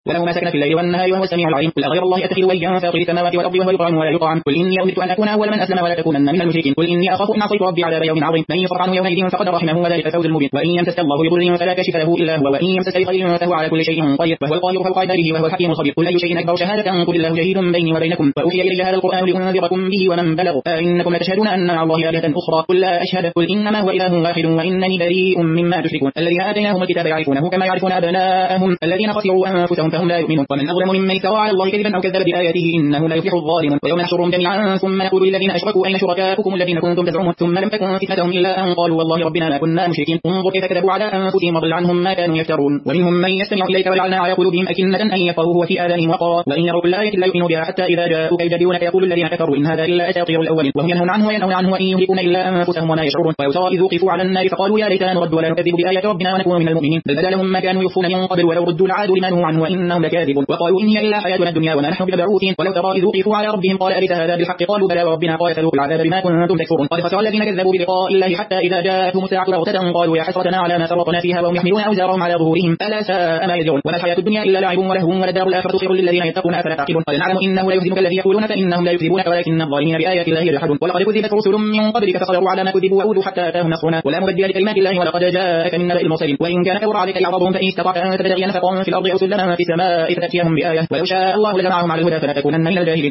وله ما سكن في الليل والنهار وهو السميع العليم. قل أغير الله أتخذ وليا فاطر السماوات والأرض وهو يطعم ولا يطعم. قل إني أمرت أن أكون أول من أسلم ولا تكونن من المشركين. قل إني أخاف إن عصيت ربي عذاب يوم عظيم. من يصرف عنه يومئذ فقد رحمه وذلك الفوز المبين. وإن يمسسك الله بضر فلا كاشف له إلا هو وإن يمسسك بخير فهو على كل شيء قدير وهو القاهر فوق عباده وهو الحكيم الخبير. قل أي شيء أكبر شهادة قل الله شهيد بيني وبينكم وأوحي إلي هذا القرآن لأنذركم به ومن بلغ أئنكم لتشهدون أن مع الله آلهة أخرى قل لا أشهد. قل إنما هو إله واحد وإنني بريء مما تشركون. الذين آتيناهم الكتاب يعرفونه كما يعرفون أبناءهم الذين خسروا أنفسهم فهم لا يؤمنون. ومن أظلم ممن افترى على الله كذبا أو كذب بآياته إنه لا يفلح الظالمون. ويوم نحشرهم جميعا ثم نقول للذين أشركوا أين شركاؤكم الذين كنتم تزعمون ثم لم تكن فتنتهم إلا أن قالوا والله ربنا ما كنا مشركين. انظر كيف كذبوا على أنفسهم وضل عنهم ما كانوا يفترون. ومنهم من يستمع إليك وجعلنا على قلوبهم أكنة أن يفقهوه وفي آذانهم وقرا وإن يروا كل آية لا يؤمنوا بها حتى إذا جاءوك يجادلونك يقول الذين كفروا إن هذا إلا أساطير الأولين وهم ينهون عنه وينهون عنه وإن يهلكون إلا أنفسهم وما يشعرون. ويترى إذ وقفوا على النار فقالوا يا ليتنا نرد ولا نكذب بآيات ربنا ونكون من المؤمنين بل بدا لهم ما كانوا يخفون من قبل ولو ردوا لعادوا لما نهوا عنه وإنهم لكاذبون. وقالوا إن هي إلا حياتنا الدنيا وما نحن بمبعوثين. ولو ترى إذ وقفوا على ربهم قال أليس هذا بالحق قالوا بلى وربنا قال فذوقوا العذاب بما كنتم تكفرون. قد خسر الذين كذبوا بلقاء الله حتى إذا جاءتهم الساعة بغتة قالوا يا حسرتنا على ما فرطنا فيها وهم يحملون أوزارهم على ظهورهم ألا ساء ما يزرون. وما الحياة الدنيا إلا لعب ولهو وللدار الآخرة خير للذين يتقون أفلا تعقلون. قد نعلم إنه لا يحزنك الذي يقولون فإنهم لا يكذبونك ولكن الظالمين بآيات الله يجحدون. ولقد كذبت رسل من قبلك فصبروا على ما كذبوا وأوذوا حتى أتاهم نصرنا ولا مبدل لكلمات الله ولقد جاءك من نبأ المرسلين. وإن كان كبر عليك إعراضهم فإن استطعت أن تبتغي نفقا في الأرض أو سلما في السماء فتأتيهم بآية ولو شاء الله لجمعهم على الهدى فلا تكونن من الجاهلين.